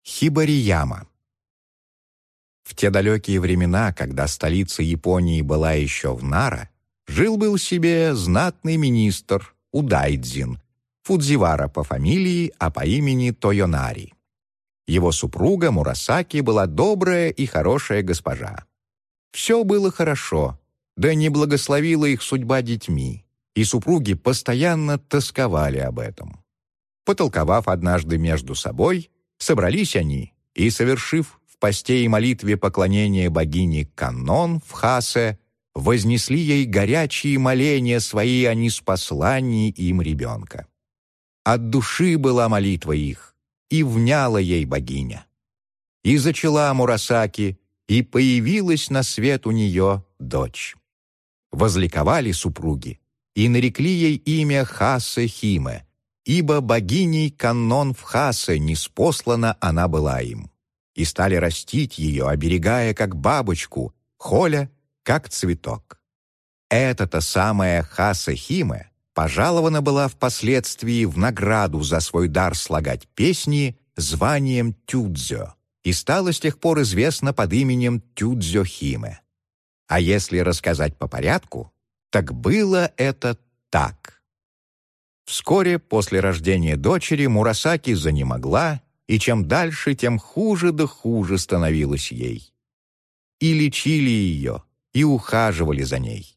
Хибарияма. В те далекие времена, когда столица Японии была еще в Нара, жил-был себе знатный министр Удайдзин, Фудзивара по фамилии, а по имени Тойонари. Его супруга Мурасаки была добрая и хорошая госпожа. Все было хорошо, да не благословила их судьба детьми, и супруги постоянно тосковали об этом. Потолковав однажды между собой, собрались они и, совершив в посте и молитве поклонение богине Каннон в Хасе, вознесли ей горячие моления свои о ниспослании им ребенка. От души была молитва их, и вняла ей богиня. И зачала Мурасаки, и появилась на свет у нее дочь. Возликовали супруги, и нарекли ей имя Хасе Химе, ибо богиней Каннон в Хасе ниспослана она была им, и стали растить ее, оберегая как бабочку, холя как цветок. Эта-то самая Хасе Химе пожалована была впоследствии в награду за свой дар слагать песни званием Тюдзё и стала с тех пор известна под именем Тюдзё Химе. А если рассказать по порядку, так было это так. Вскоре после рождения дочери Мурасаки занемогла, и чем дальше, тем хуже да хуже становилось ей. И лечили ее, и ухаживали за ней.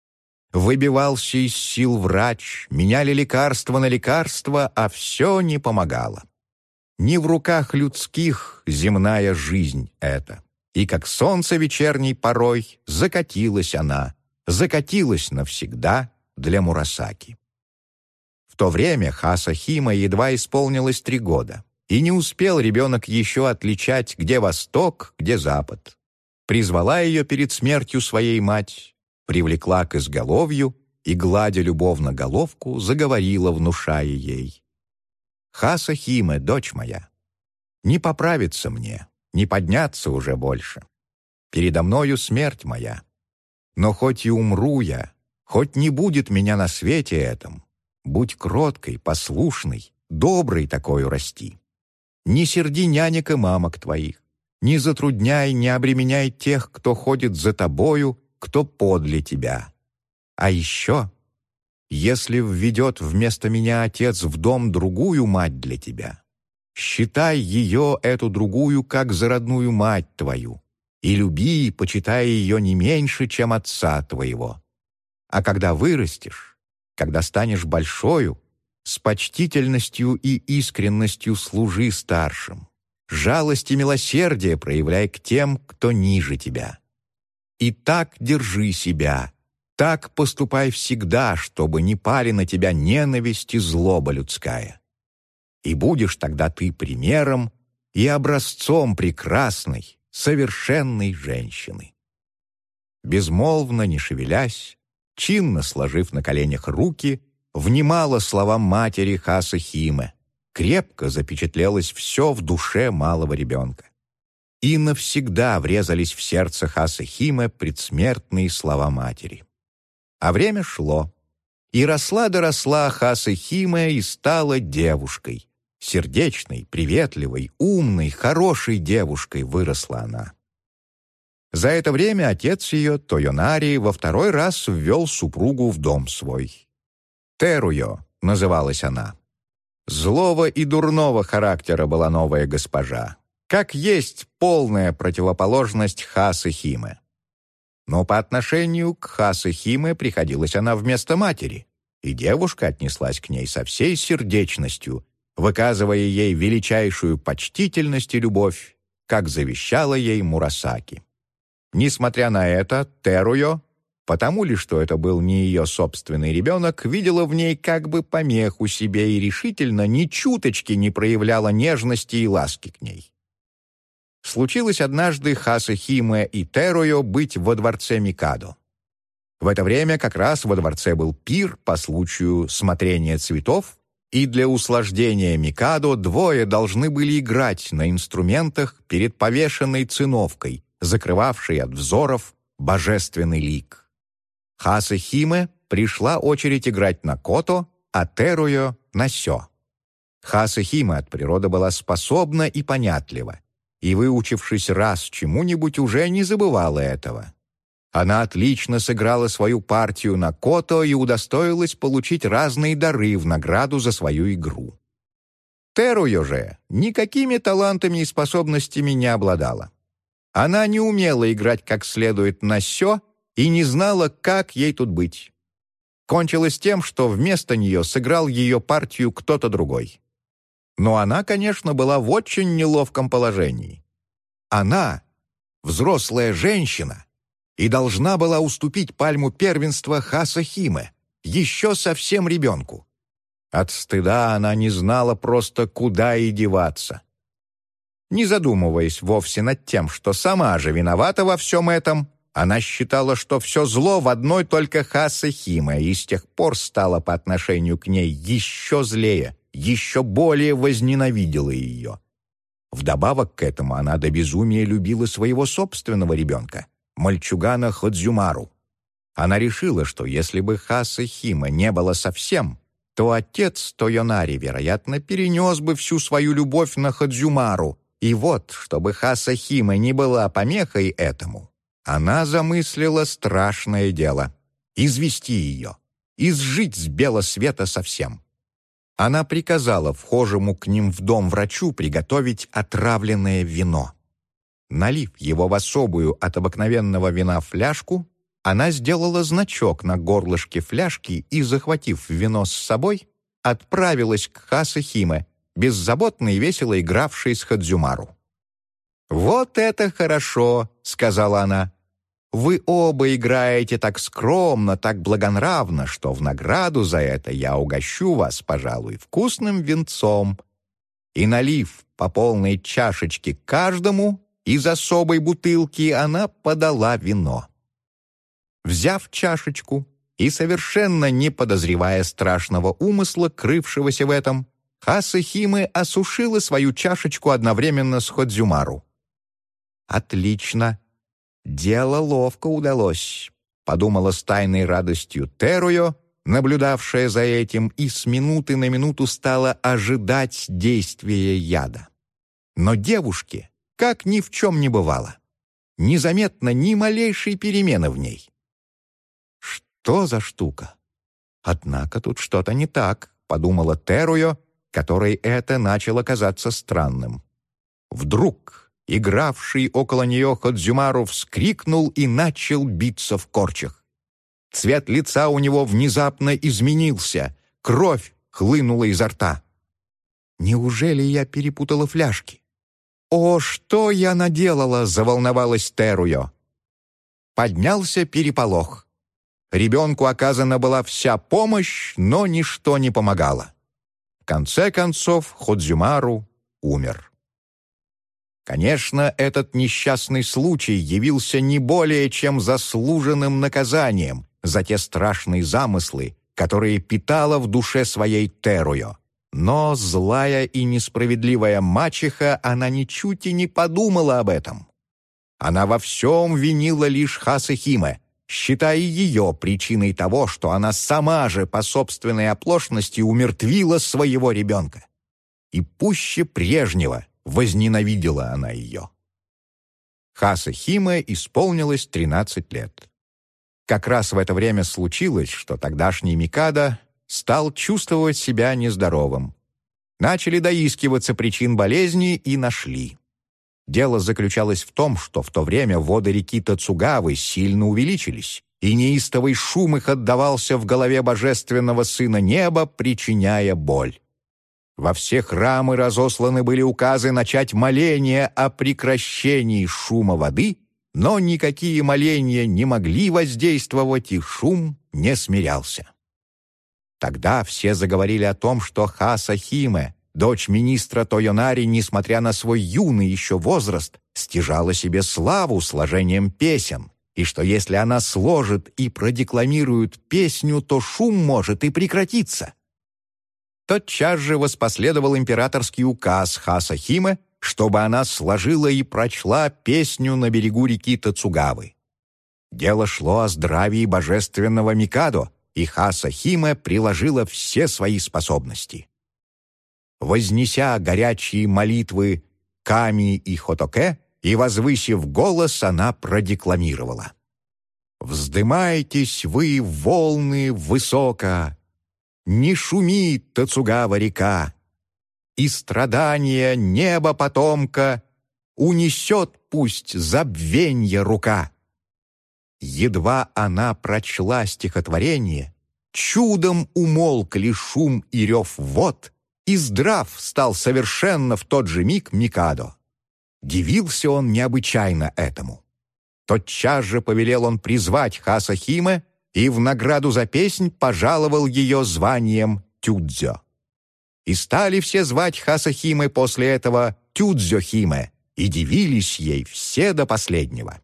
Выбивался из сил врач, меняли лекарство на лекарство, а все не помогало. Не в руках людских земная жизнь эта, и как солнце вечерней порой закатилась она, закатилась навсегда для Мурасаки. В то время Хасе Химе едва исполнилось 3 года, и не успел ребенок еще отличать, где восток, где запад. Призвала ее перед смертью своей мать, привлекла к изголовью и, гладя любовно головку, заговорила, внушая ей: «Хасе Химе, дочь моя, не поправиться мне, не подняться уже больше. Передо мною смерть моя. Но хоть и умру я, хоть не будет меня на свете этом, будь кроткой, послушной, доброй такою расти. Не серди нянек и мамок твоих, не затрудняй, не обременяй тех, кто ходит за тобою, кто подле тебя. А еще, если введет вместо меня отец в дом другую мать для тебя, считай ее, эту другую, как за родную мать твою, и люби, почитай ее не меньше, чем отца твоего. А когда вырастешь, когда станешь большою, с почтительностью и искренностью служи старшим, жалость и милосердие проявляй к тем, кто ниже тебя. И так держи себя, так поступай всегда, чтобы не пали на тебя ненависть и злоба людская. И будешь тогда ты примером и образцом прекрасной, совершенной женщины». Безмолвно, не шевелясь, чинно сложив на коленях руки, внимала словам матери Хасе Химе, крепко запечатлелось все в душе малого ребенка. И навсегда врезались в сердце Хасе Химе предсмертные слова матери. А время шло, и росла да росла Хасе Химе и стала девушкой. Сердечной, приветливой, умной, хорошей девушкой выросла она. За это время отец ее, Тойонари, во 2-й раз ввел супругу в дом свой. Теруё называлась она. Злого и дурного характера была новая госпожа, как есть полная противоположность Хасе Химе. Но по отношению к Хасе Химе приходилась она вместо матери, и девушка отнеслась к ней со всей сердечностью, выказывая ей величайшую почтительность и любовь, как завещала ей Мурасаки. Несмотря на это, Теруё, потому ли, что это был не ее собственный ребенок, видела в ней как бы помеху себе и решительно ни чуточки не проявляла нежности и ласки к ней. Случилось однажды Хасе Химе и Теруё быть во дворце Микадо. В это время как раз во дворце был пир по случаю смотрения цветов, и для услаждения Микадо 2 должны были играть на инструментах перед повешенной циновкой, закрывавшей от взоров божественный лик. Хасе Химе пришла очередь играть на кото, а Теруё — на сё. Хаса-Химе от природы была способна и понятлива, и, выучившись раз чему-нибудь, уже не забывала этого. Она отлично сыграла свою партию на кото и удостоилась получить разные дары в награду за свою игру. Теруя же никакими талантами и способностями не обладала. Она не умела играть как следует на сё и не знала, как ей тут быть. Кончилось тем, что вместо нее сыграл ее партию кто-то другой. Но она, конечно, была в очень неловком положении. Она — взрослая женщина и должна была уступить пальму первенства Хаса-Химе, еще совсем ребенку. От стыда она не знала просто, куда и деваться. Не задумываясь вовсе над тем, что сама же виновата во всем этом, она считала, что все зло в одной только Хаса-Химе, и с тех пор стала по отношению к ней еще злее, еще более возненавидела ее. Вдобавок к этому она до безумия любила своего собственного ребенка, мальчугана Ходзюмару. Она решила, что если бы Хаса-Химе не было совсем, то отец Тойонари, вероятно, перенес бы всю свою любовь на Ходзюмару, и вот, чтобы Хаса-Химе не была помехой этому, она замыслила страшное дело — извести ее, изжить с бела света совсем. Она приказала вхожему к ним в дом врачу приготовить отравленное вино. Налив его в особую от обыкновенного вина фляжку, она сделала значок на горлышке фляжки и, захватив вино с собой, отправилась к Хаса-Химе, беззаботно и весело игравшей с Ходзюмару. «Вот это хорошо», — сказала она. «Вы оба играете так скромно, так благонравно, что в награду за это я угощу вас, пожалуй, вкусным винцом». И, налив по полной чашечке каждому, из особой бутылки она подала вино. Взяв чашечку и совершенно не подозревая страшного умысла, крывшегося в этом, Хаса-Химе осушила свою чашечку одновременно с Ходзюмару. «Отлично! Дело ловко удалось», — подумала с тайной радостью Теруя, наблюдавшая за этим, и с минуты на минуту стала ожидать действия яда. Но девушке, как ни в чем не бывало, незаметно ни малейшей перемены в ней. «Что за штука? Однако тут что-то не так», — подумала Теруя, которой это начало казаться странным. Вдруг игравший около нее Ходзюмару вскрикнул и начал биться в корчах. Цвет лица у него внезапно изменился, кровь хлынула изо рта. «Неужели я перепутала фляжки? О, что я наделала!» — заволновалась Теруя. Поднялся переполох. Ребенку оказана была вся помощь, но ничто не помогало. В конце концов Ходзюмару умер. Конечно, этот несчастный случай явился не более чем заслуженным наказанием за те страшные замыслы, которые питала в душе своей Теруя. Но злая и несправедливая мачеха, она ничуть и не подумала об этом. Она во всем винила лишь Хаса-Химе, считая ее причиной того, что она сама же по собственной оплошности умертвила своего ребенка. И пуще прежнего возненавидела она ее. Хаса-Химе исполнилось 13 лет. Как раз в это время случилось, что тогдашний Микадо стал чувствовать себя нездоровым. Начали доискиваться причин болезни и нашли. Дело заключалось в том, что в то время воды реки Тацугавы сильно увеличились, и неистовый шум их отдавался в голове божественного сына неба, причиняя боль. Во все храмы разосланы были указы начать моления о прекращении шума воды, но никакие моления не могли воздействовать, и шум не смирялся. Тогда все заговорили о том, что Хаса-Химе, дочь министра Тойонари, несмотря на свой юный еще возраст, стяжала себе славу сложением песен, и что если она сложит и продекламирует песню, то шум может и прекратиться. Тотчас же воспоследовал императорский указ Хаса-Химе, чтобы она сложила и прочла песню на берегу реки Тацугавы. Дело шло о здравии божественного Микадо, и Хаса-Химе приложила все свои способности. вознеся горячие молитвы Ками и Хотоке, и, возвысив голос, она продекламировала: «Вздымайтесь вы, волны, высоко, не шумит Тацугава река, и страдания неба потомка унесет пусть забвенье рука». Едва она прочла стихотворение, чудом умолкли шум и рев вод, и здрав стал совершенно в тот же миг Микадо. Дивился он необычайно этому. Тотчас же повелел он призвать Хасахиме и в награду за песнь пожаловал ее званием Тюдзё. И стали все звать Хасахиме после этого Тюдзё-химе, и дивились ей все до последнего.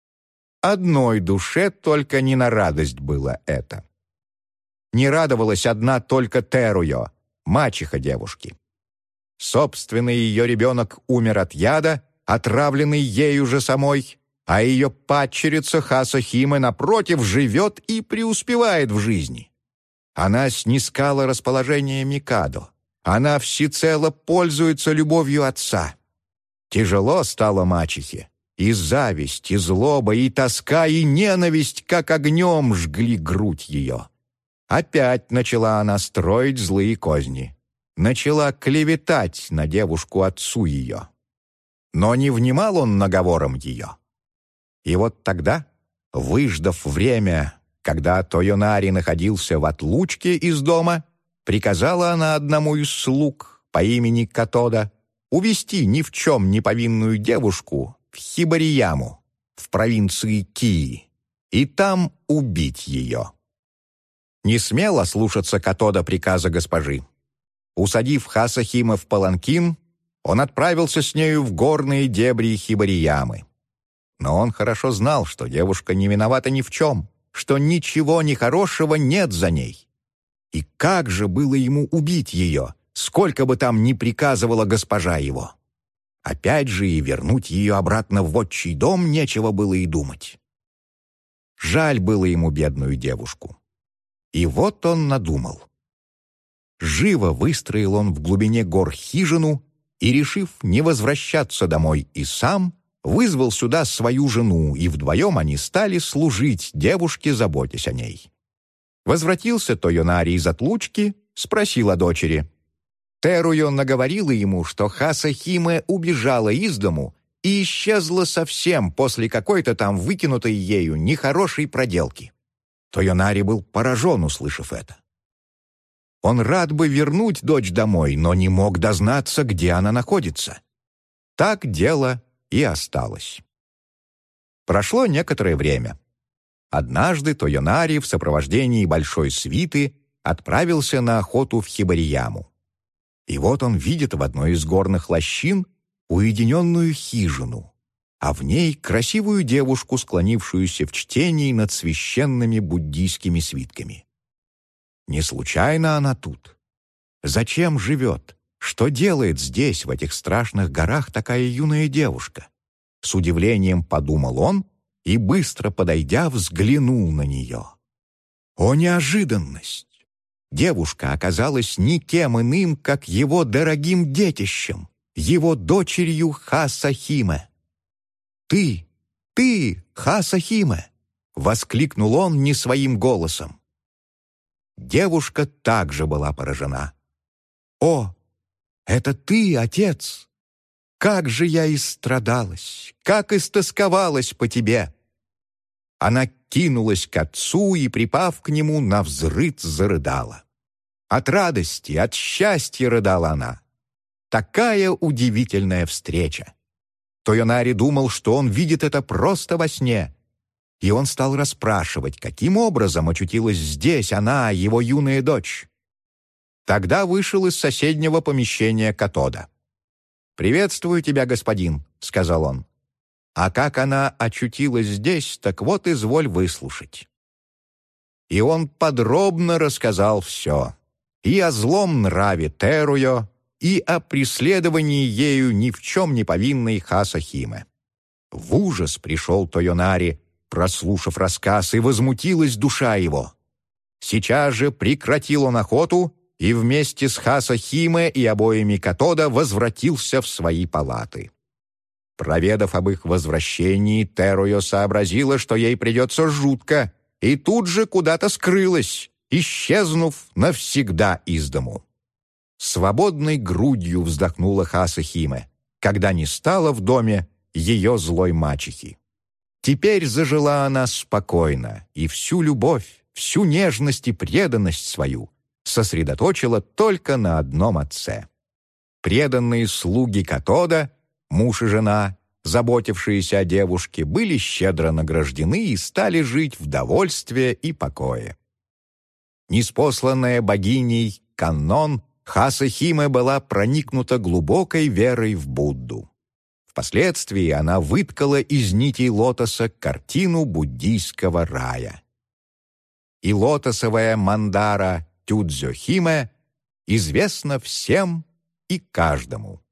Одной душе только не на радость было это. Не радовалась одна только Теруё, мачеха девушки. Собственный ее ребенок умер от яда, отравленный ею же самой, а ее падчерица Хасахиме, напротив, живет и преуспевает в жизни. Она снискала расположение Микадо. Она всецело пользуется любовью отца. Тяжело стало мачехе. И зависть, и злоба, и тоска, и ненависть, как огнем, жгли грудь ее. Опять начала она строить злые козни. Начала клеветать на девушку отцу ее. Но не внимал он наговорам ее. И вот тогда, выждав время, когда Тойонари находился в отлучке из дома, приказала она одному из слуг по имени Катода увести ни в чем не повинную девушку в Хибарияму, в провинции Кии, и там убить ее. Не смел ослушаться Катода приказа госпожи. Усадив Хасахиме в паланкин, он отправился с нею в горные дебри Хибариямы. Но он хорошо знал, что девушка не виновата ни в чем, что ничего нехорошего нет за ней. И как же было ему убить ее, сколько бы там ни приказывала госпожа его? Опять же и вернуть ее обратно в отчий дом нечего было и думать. Жаль было ему бедную девушку. И вот он надумал. Живо выстроил он в глубине гор хижину и, решив не возвращаться домой и сам, вызвал сюда свою жену, и вдвоем они стали служить девушке, заботясь о ней. Возвратился Тойонари из отлучки, спросил о дочери. Теруё наговорила ему, что Хасахиме убежала из дому и исчезла совсем после какой-то там выкинутой ею нехорошей проделки. Тойонари был поражен, услышав это. Он рад бы вернуть дочь домой, но не мог дознаться, где она находится. Так дело и осталось. Прошло некоторое время. Однажды Тойонари в сопровождении большой свиты отправился на охоту в Хибарияму. И вот он видит в одной из горных лощин уединенную хижину, а в ней красивую девушку, склонившуюся в чтении над священными буддийскими свитками. Не случайно она тут. Зачем живет? Что делает здесь, в этих страшных горах, такая юная девушка? С удивлением подумал он и, быстро подойдя, взглянул на нее. О, неожиданность! Девушка оказалась никем иным, как его дорогим детищем, его дочерью Хасахиме. «Ты, Хасахиме!» — воскликнул он не своим голосом. Девушка также была поражена. «О, это ты, отец! Как же я истрадалась, как истосковалась по тебе!» Она кинулась к отцу и, припав к нему, навзрыд зарыдала. От радости, от счастья рыдала она. Такая удивительная встреча! Тойонари думал, что он видит это просто во сне, и он стал расспрашивать, каким образом очутилась здесь она, его юная дочь. Тогда вышел из соседнего помещения Катода. «Приветствую тебя, господин», — сказал он. «А как она очутилась здесь, так вот изволь выслушать». И он подробно рассказал все. И о злом нраве Теруё, и о преследовании ею ни в чем не повинной Хасахиме. В ужас пришел Тойонари, прослушав рассказ, и возмутилась душа его. Сейчас же прекратил он охоту и вместе с Хасахиме и обоими Катода возвратился в свои палаты. Проведав об их возвращении, Теруя сообразила, что ей придется жутко, и тут же куда-то скрылась, исчезнув навсегда из дому. Свободной грудью вздохнула Хасахиме, когда не стало в доме ее злой мачехи. Теперь зажила она спокойно, и всю любовь, всю нежность и преданность свою сосредоточила только на одном отце. Преданные слуги Катода, муж и жена, заботившиеся о девушке, были щедро награждены и стали жить в довольстве и покое. Ниспосланная богиней Каннон, Хасахиме была проникнута глубокой верой в Будду. Впоследствии она выткала из нитей лотоса картину буддийского рая. И лотосовая мандара Тюдзё-химе известна всем и каждому.